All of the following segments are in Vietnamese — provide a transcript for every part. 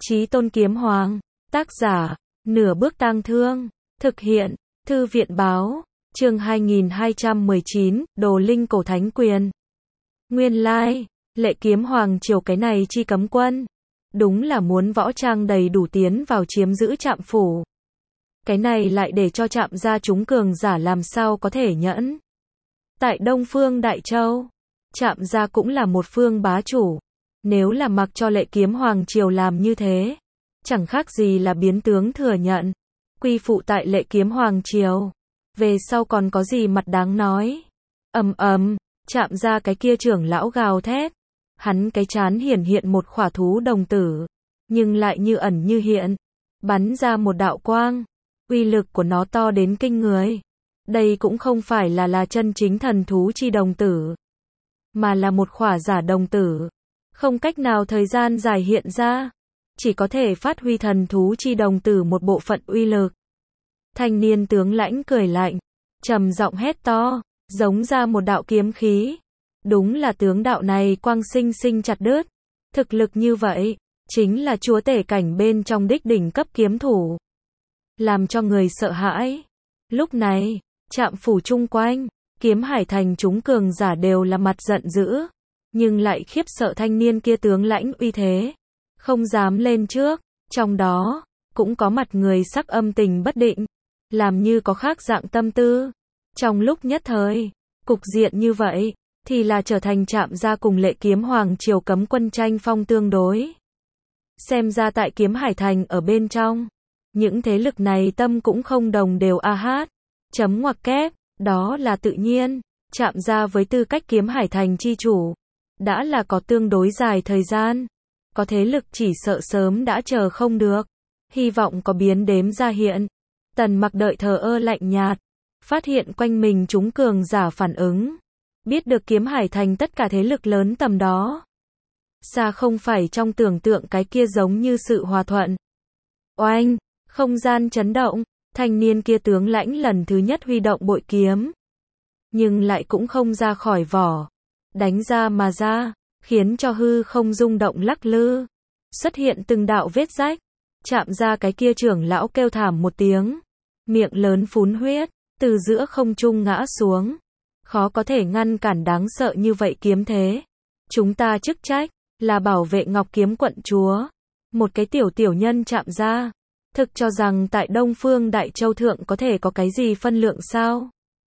Chí Tôn Kiếm Hoàng. Tác giả, Nửa Bước Tang Thương. Thực hiện, Thư viện báo. Chương 2219, Đồ Linh Cổ Thánh Quyền. Nguyên lai, Lệ Kiếm Hoàng triều cái này chi cấm quân. Đúng là muốn võ trang đầy đủ tiến vào chiếm giữ Trạm phủ. Cái này lại để cho Trạm gia chúng cường giả làm sao có thể nhẫn. Tại Đông Phương Đại Châu, Trạm gia cũng là một phương bá chủ. Nếu là mặc cho Lệ Kiếm Hoàng triều làm như thế, chẳng khác gì là biến tướng thừa nhận, quy phụ tại Lệ Kiếm Hoàng triều. Về sau còn có gì mặt đáng nói. Trạm gia cái kia trưởng lão gào thét. Hắn cái trán hiển hiện một khỏa thú đồng tử, nhưng lại như ẩn như hiện, bắn ra một đạo quang. Uy lực của nó to đến kinh người. Đây cũng không phải là chân chính thần thú chi đồng tử, mà là một khỏa giả đồng tử, không cách nào thời gian dài hiện ra, chỉ có thể phát huy thần thú chi đồng tử một bộ phận uy lực. Thanh niên tướng lãnh cười lạnh, trầm giọng hét to, giống ra một đạo kiếm khí. Đúng là tướng đạo này quang sinh sinh chặt đứt. Thực lực như vậy, chính là chúa tể cảnh bên trong đích đỉnh cấp kiếm thủ, làm cho người sợ hãi. Lúc này, Trạm phủ chung quanh, Kiếm Hải thành chúng cường giả đều là mặt giận dữ, nhưng lại khiếp sợ thanh niên kia tướng lãnh uy thế, không dám lên trước. Trong đó, cũng có mặt người sắc âm tình bất định, làm như có khác dạng tâm tư. Trong lúc nhất thời, cục diện như vậy, thì là trở thành Trạm gia cùng Lệ Kiếm Hoàng triều cấm quân tranh phong tương đối. Xem ra tại Kiếm Hải thành ở bên trong, những thế lực này tâm cũng không đồng đều a hát. Chấm ngoặc kép, đó là tự nhiên. Trạm gia với tư cách Kiếm Hải thành chi chủ, đã là có tương đối dài thời gian. Có thế lực chỉ sợ sớm đã chờ không được, hy vọng có biến đếm ra hiện. Tần Mặc đợi thờ ơ lạnh nhạt, phát hiện quanh mình chúng cường giả phản ứng, biết được Kiếm Hải thành tất cả thế lực lớn tầm đó, xa không phải trong tưởng tượng cái kia giống như sự hòa thuận. Oanh, không gian chấn động, thanh niên kia tướng lãnh lần thứ nhất huy động bội kiếm, nhưng lại cũng không ra khỏi vỏ, đánh ra mà ra, khiến cho hư không rung động lắc lư, xuất hiện từng đạo vết rách. Chạm ra cái kia trưởng lão kêu thảm một tiếng, miệng lớn phun huyết, từ giữa không trung ngã xuống. Khó có thể ngăn cản đáng sợ như vậy kiếm thế. Chúng ta chức trách là bảo vệ Ngọc Kiếm quận chúa, một cái tiểu nhân Trạm gia, thực cho rằng tại Đông Phương Đại Châu thượng có thể có cái gì phân lượng sao?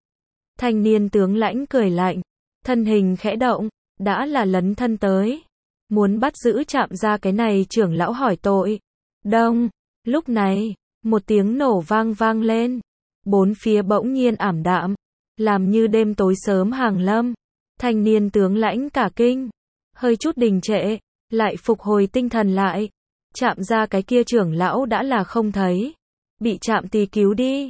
Thanh niên tướng lãnh cười lạnh, thân hình khẽ động, đã là lấn thân tới, muốn bắt giữ Trạm gia cái này trưởng lão hỏi tội. Đông, lúc này, một tiếng nổ vang lên, bốn phía bỗng nhiên ảm đạm, làm như đêm tối sớm hàng lâm. Thanh niên tướng lãnh cả kinh, hơi chút đình trệ, lại phục hồi tinh thần lại. Trạm gia cái kia trưởng lão đã là không thấy, bị Trạm tỳ cứu đi.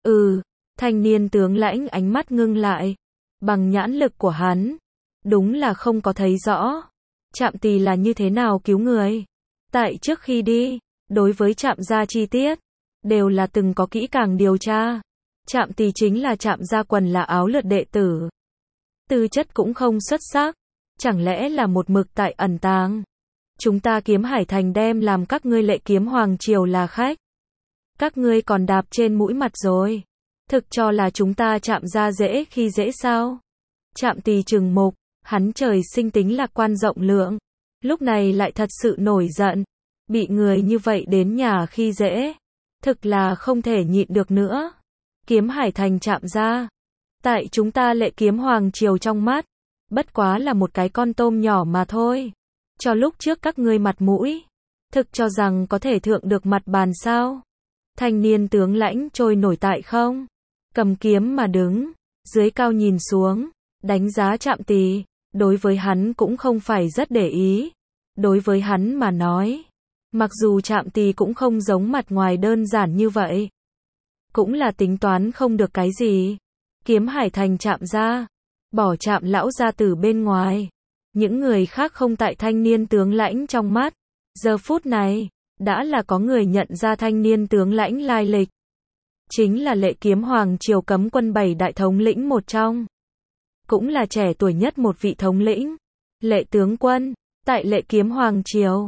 Thanh niên tướng lãnh ánh mắt ngưng lại, bằng nhãn lực của hắn, đúng là không có thấy rõ Trạm tỳ là như thế nào cứu người. Tại trước khi đi, đối với Trạm gia chi tiết, đều là từng có kỹ càng điều tra. Trạm tỳ chính là Trạm gia quần là áo lượt đệ tử, tư chất cũng không xuất sắc, chẳng lẽ là một mực tại ẩn tàng. Chúng ta Kiếm Hải thành đem làm các ngươi Lệ Kiếm Hoàng triều là khách, các ngươi còn đạp trên mũi mặt rồi, thực cho là chúng ta Trạm gia dễ khi dễ sao? Trạm tỳ trừng mục, hắn trời sinh tính lạc quan rộng lượng, lúc này lại thật sự nổi giận, bị người như vậy đến nhà khi dễ, thực là không thể nhịn được nữa. Kiếm Hải thành Trạm gia, tại chúng ta Lệ Kiếm Hoàng triều trong mắt, bất quá là một cái con tôm nhỏ mà thôi. Cho lúc trước các ngươi mặt mũi, thực cho rằng có thể thượng được mặt bàn sao? Thanh niên tướng lãnh trôi nổi tại không, cầm kiếm mà đứng, dưới cao nhìn xuống, đánh giá Trạm tỳ, đối với hắn cũng không phải rất để ý. Đối với hắn mà nói, mặc dù Trạm tỳ cũng không giống mặt ngoài đơn giản như vậy, cũng là tính toán không được cái gì. Kiếm Hải thành Trạm gia, bỏ Trạm lão gia tử bên ngoài, những người khác không tại thanh niên tướng lãnh trong mắt. Giờ phút này, đã là có người nhận ra thanh niên tướng lãnh lai lịch, chính là Lệ Kiếm Hoàng triều cấm quân 7 đại thống lĩnh một trong, cũng là trẻ tuổi nhất một vị thống lĩnh, Lệ tướng quân. Tại Lệ Kiếm Hoàng triều,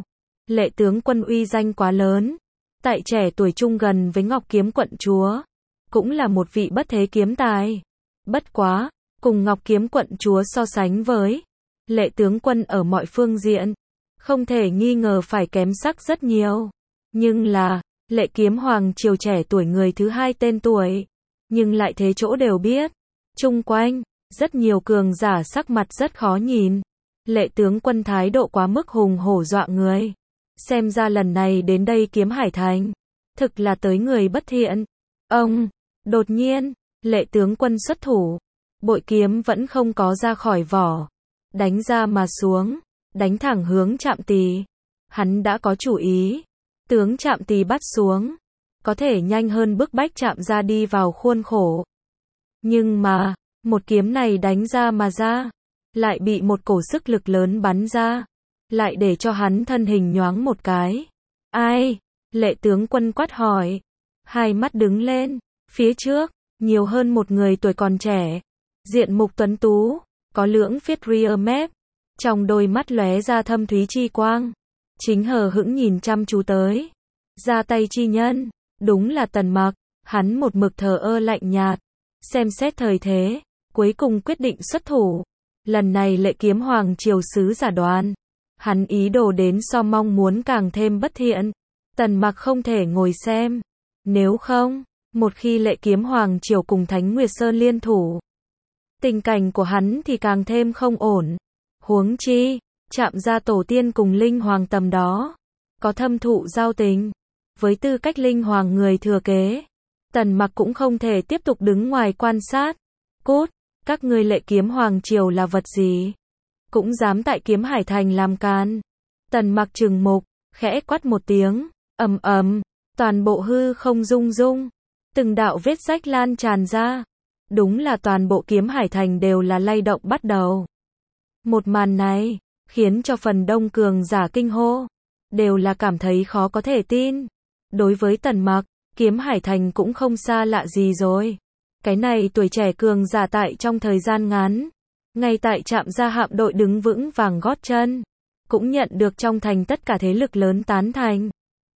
Lệ tướng quân uy danh quá lớn. Tại trẻ tuổi trung gần với Ngọc Kiếm quận chúa. Cũng là một vị bất thế kiếm tài. Bất quá, cùng Ngọc Kiếm quận chúa so sánh với Lệ tướng quân ở mọi phương diện, không thể nghi ngờ phải kém sắc rất nhiều. Nhưng là, Lệ kiếm hoàng triều trẻ tuổi người thứ hai tên tuổi. Nhưng lại thế chỗ đều biết. Chung quanh, rất nhiều cường giả sắc mặt rất khó nhìn. Lệ tướng quân thái độ quá mức hùng hổ dọa người. Xem ra lần này đến đây Kiếm Hải Thành, thực là tới người bất thiện. Ông, đột nhiên, Lệ tướng quân xuất thủ. Bội kiếm vẫn không có ra khỏi vỏ. Đánh ra mà xuống, đánh thẳng hướng Trạm Tỳ. Hắn đã có chủ ý. Tướng Trạm Tỳ bắt xuống, có thể nhanh hơn bức bách Trạm gia đi vào khuôn khổ. Nhưng mà, một kiếm này đánh ra mà ra, lại bị một cổ sức lực lớn bắn ra, lại để cho hắn thân hình nhoáng một cái. Ai? Lệ tướng quân quát hỏi. Hai mắt đứng lên, phía trước, nhiều hơn một người tuổi còn trẻ. Diện mục tuấn tú, có lưỡng phiết rear mép, trong đôi mắt lóe ra thâm thúy chi quang. Chính hờ hững nhìn chăm chú tới. Ra tay chi nhân, đúng là Tần Mặc, hắn một mực thờ ơ lạnh nhạt, xem xét thời thế, cuối cùng quyết định xuất thủ. Lần này Lệ kiếm hoàng triều sứ giả đoàn, hắn ý đồ đến so mong muốn càng thêm bất thiện. Tần Mặc không thể ngồi xem. Nếu không, một khi Lệ kiếm hoàng triều cùng Thánh Nguyệt Sơn liên thủ, tình cảnh của hắn thì càng thêm không ổn. Huống chi, Trạm gia tổ tiên cùng Linh Hoàng tầm đó, có thâm thụ giao tình. Với tư cách Linh Hoàng người thừa kế, Tần Mặc cũng không thể tiếp tục đứng ngoài quan sát. Cút, các ngươi Lệ kiếm hoàng triều là vật gì? Cũng dám tại Kiếm Hải Thành làm can. Tần Mặc trừng mục, khẽ quát một tiếng, ầm ầm, toàn bộ hư không rung rung, từng đạo vết rách lan tràn ra. Đúng là toàn bộ Kiếm Hải Thành đều là lay động bắt đầu. Một màn này, khiến cho phần đông cường giả kinh hô, đều là cảm thấy khó có thể tin. Đối với Tần Mặc, Kiếm Hải Thành cũng không xa lạ gì rồi. Cái này tuổi trẻ cường giả tại trong thời gian ngắn, ngay tại Trạm gia hạm đội đứng vững vàng gót chân, cũng nhận được trong thành tất cả thế lực lớn tán thành.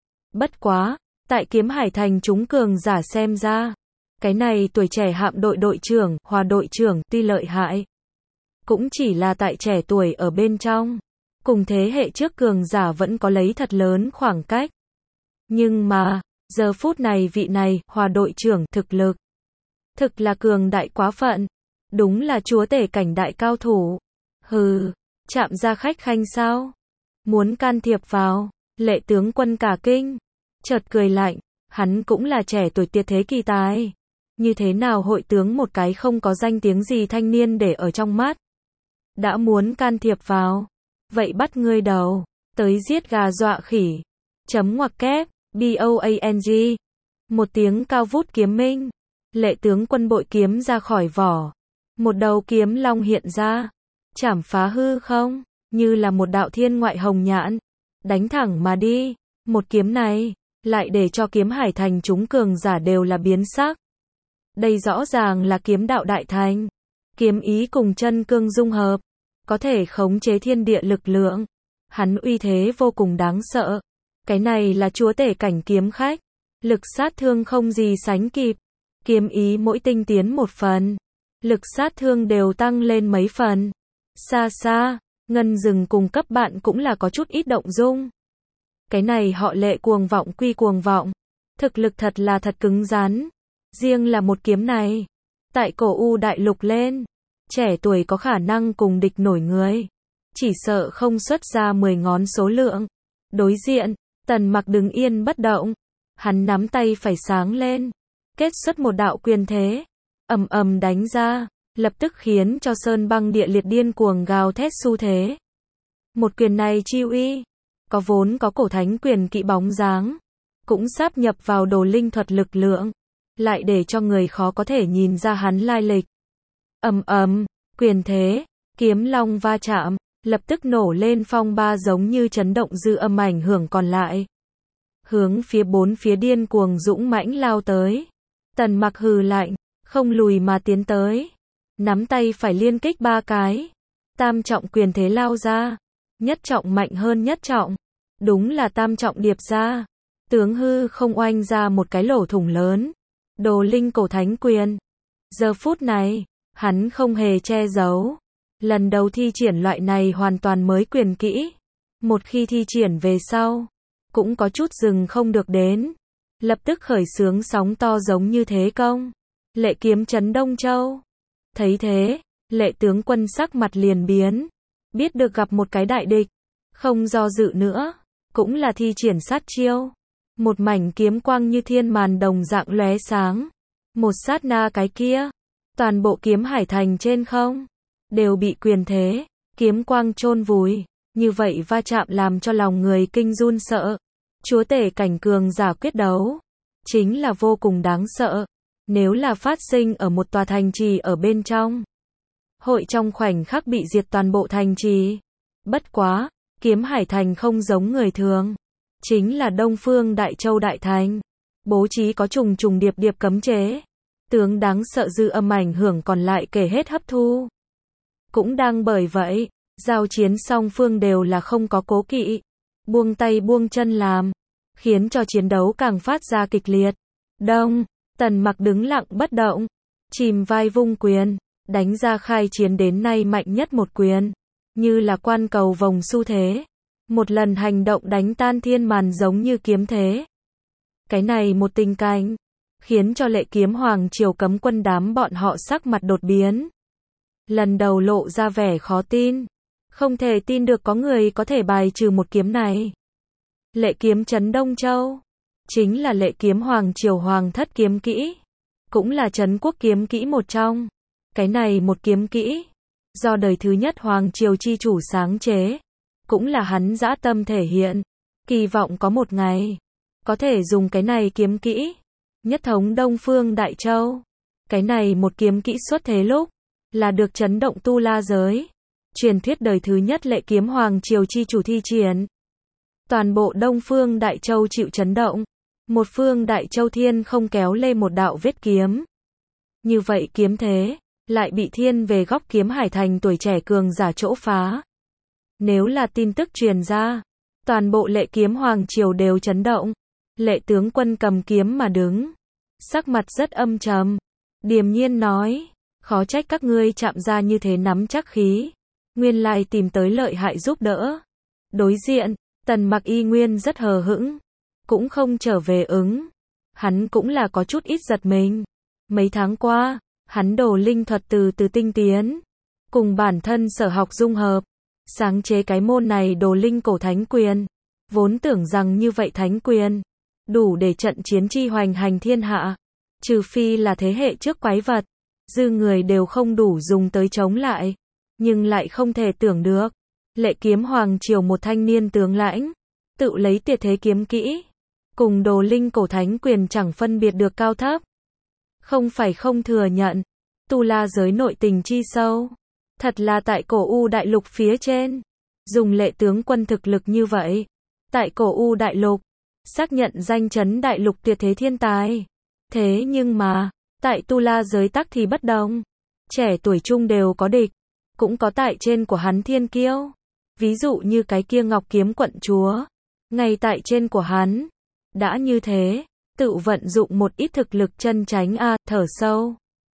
Bất quá, tại Kiếm Hải Thành chúng cường giả xem ra, cái này tuổi trẻ hạm đội đội trưởng, Hòa đội trưởng tuy lợi hại, cũng chỉ là tại trẻ tuổi ở bên trong, cùng thế hệ trước cường giả vẫn có lấy thật lớn khoảng cách. Nhưng mà, giờ phút này vị này, Hòa đội trưởng, thực là cường đại quá phận, đúng là chúa tể cảnh đại cao thủ. Hừ, Trạm gia khách khanh sao? Muốn can thiệp vào? Lệ tướng quân cả kinh, chợt cười lạnh, hắn cũng là trẻ tuổi tuyệt thế kỳ tài. Như thế nào hội tướng một cái không có danh tiếng gì thanh niên để ở trong mắt? Đã muốn can thiệp vào, vậy bắt ngươi đầu, tới giết gà dọa khỉ. Chấm ngoặc kép, BOANG. Một tiếng cao vút kiếm minh. Lệ tướng quân bội kiếm ra khỏi vỏ. Một đầu kiếm long hiện ra, chảm phá hư không, như là một đạo thiên ngoại hồng nhãn, đánh thẳng mà đi. Một kiếm này, lại để cho Kiếm Hải Thành chúng cường giả đều là biến sắc. Đây rõ ràng là kiếm đạo đại thành. Kiếm ý cùng chân cương dung hợp, có thể khống chế thiên địa lực lượng. Hắn uy thế vô cùng đáng sợ. Cái này là chúa tể cảnh kiếm khách. Lực sát thương không gì sánh kịp. Kiếm ý mỗi tinh tiến một phần, lực sát thương đều tăng lên mấy phần. Xa xa, Ngân Dừng cùng cấp bạn cũng là có chút ít động dung. Cái này họ Lệ cuồng vọng quy cuồng vọng. Thực lực thật là thật cứng rắn. Riêng là một kiếm này, tại cổ U đại lục lên, trẻ tuổi có khả năng cùng địch nổi người, chỉ sợ không xuất ra 10 ngón số lượng. Đối diện, Tần Mặc đứng yên bất động, hắn nắm tay phải sáng lên, kết xuất một đạo quyền thế, ầm ầm đánh ra, lập tức khiến cho sơn băng địa liệt điên cuồng gào thét xu thế. Một quyền này chi uy, có vốn có cổ thánh quyền kỵ bóng dáng, cũng sáp nhập vào đồ linh thuật lực lượng, lại để cho người khó có thể nhìn ra hắn lai lịch. Ầm ầm, quyền thế, kiếm long va chạm, lập tức nổ lên phong ba giống như chấn động dư âm ảnh hưởng còn lại. Hướng phía bốn phía điên cuồng dũng mãnh lao tới. Tần Mặc hừ lạnh, không lùi mà tiến tới. Nắm tay phải liên kích 3 cái. Tam trọng quyền thế lao ra. Nhất trọng mạnh hơn nhất trọng. Đúng là tam trọng điệp ra. Tướng hư không oanh ra một cái lỗ thủng lớn. Đồ linh cổ thánh quyền. Giờ phút này, hắn không hề che giấu. Lần đầu thi triển loại này hoàn toàn mới quyền kỹ. Một khi thi triển về sau, cũng có chút dừng không được đến. Lập tức khởi xướng sóng to giống như thế công. Lệ kiếm chấn Đông Châu. Thấy thế, Lệ tướng quân sắc mặt liền biến. Biết được gặp một cái đại địch. Không do dự nữa. Cũng là thi triển sát chiêu. Một mảnh kiếm quang như thiên màn đồng dạng lóe sáng. Một sát na cái kia. Toàn bộ kiếm hải thành trên không. Đều bị quyền thế. Kiếm quang chôn vùi. Như vậy va chạm làm cho lòng người kinh run sợ. Chúa tể cảnh cường giả quyết đấu. Chính là vô cùng đáng sợ. Nếu là phát sinh ở một tòa thành trì ở bên trong. Hội trong khoảnh khắc bị diệt toàn bộ thành trì. Bất quá, kiếm hải thành không giống người thường. Chính là Đông Phương Đại Châu Đại Thành. Bố trí có trùng trùng điệp điệp cấm chế. Tướng đáng sợ dư âm ảnh hưởng còn lại kể hết hấp thu. Cũng đang bởi vậy, giao chiến song phương đều là không có cố kỵ. Buông tay buông chân làm. Khiến cho chiến đấu càng phát ra kịch liệt. Đông, Tần Mặc đứng lặng bất động. Chìm vai vung quyền. Đánh ra khai chiến đến nay mạnh nhất một quyền. Như là quan cầu vòng xu thế. Một lần hành động đánh tan thiên màn giống như kiếm thế. Cái này một tình cảnh. Khiến cho Lệ Kiếm Hoàng triều cấm quân đám bọn họ sắc mặt đột biến. Lần đầu lộ ra vẻ khó tin. Không thể tin được có người có thể bài trừ một kiếm này. Lệ kiếm trấn Đông Châu. Chính là Lệ Kiếm Hoàng triều hoàng thất kiếm kỹ. Cũng là trấn quốc kiếm kỹ một trong. Cái này một kiếm kỹ. Do đời thứ nhất hoàng triều chi chủ sáng chế. Cũng là hắn dã tâm thể hiện. Kỳ vọng có một ngày. Có thể dùng cái này kiếm kỹ. Nhất thống Đông Phương Đại Châu. Cái này một kiếm kỹ xuất thế lúc. Là được chấn động tu la giới. Truyền thuyết đời thứ nhất Lệ Kiếm Hoàng triều chi chủ thi triển. Toàn bộ Đông Phương Đại Châu chịu chấn động. Một phương Đại Châu thiên không kéo lê một đạo vết kiếm. Như vậy kiếm thế. Lại bị thiên về góc kiếm hải thành tuổi trẻ cường giả chỗ phá. Nếu là tin tức truyền ra. Toàn bộ Lệ Kiếm Hoàng triều đều chấn động. Lệ tướng quân cầm kiếm mà đứng. Sắc mặt rất âm trầm. Điềm nhiên nói. Khó trách các ngươi chạm ra như thế nắm chắc khí. Nguyên lai tìm tới lợi hại giúp đỡ. Đối diện, Tần Mặc y nguyên rất hờ hững. Cũng không trở về ứng. Hắn cũng là có chút ít giật mình. Mấy tháng qua, hắn đồ linh thuật từ từ tinh tiến. Cùng bản thân sở học dung hợp. Sáng chế cái môn này đồ linh cổ thánh quyền. Vốn tưởng rằng như vậy thánh quyền. Đủ để trận chiến chi hoành hành thiên hạ. Trừ phi là thế hệ trước quái vật. Dư người đều không đủ dùng tới chống lại. Nhưng lại không thể tưởng được. Lệ Kiếm Hoàng triều một thanh niên tướng lãnh. Tự lấy tuyệt thế kiếm kỹ. Cùng đồ linh cổ thánh quyền chẳng phân biệt được cao thấp. Không phải không thừa nhận. Tu la giới nội tình chi sâu. Thật là tại cổ U đại lục phía trên. Dùng Lệ tướng quân thực lực như vậy. Tại cổ U đại lục. Xác nhận danh chấn đại lục tuyệt thế thiên tài. Thế nhưng mà. Tại tu la giới tắc thì bất đồng. Trẻ tuổi trung đều có địch. Cũng có tại trên của hắn thiên kiêu. Ví dụ như cái kia Ngọc Kiếm quận chúa. Ngay tại trên của hắn. Đã như thế. Tự vận dụng một ít thực lực chân chánh thở sâu.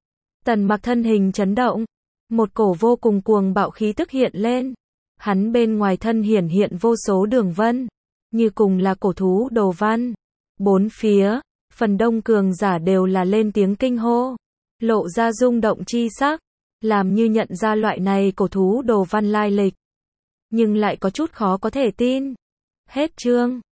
Tần Mặc thân hình chấn động. Một cổ vô cùng cuồng bạo khí tức hiện lên. Hắn bên ngoài thân hiển hiện vô số đường vân. Như cùng là cổ thú đồ văn. Bốn phía. Phần đông cường giả đều là lên tiếng kinh hô. Lộ ra rung động chi sắc. Làm như nhận ra loại này cổ thú đồ văn lai lịch. Nhưng lại có chút khó có thể tin. Hết chương.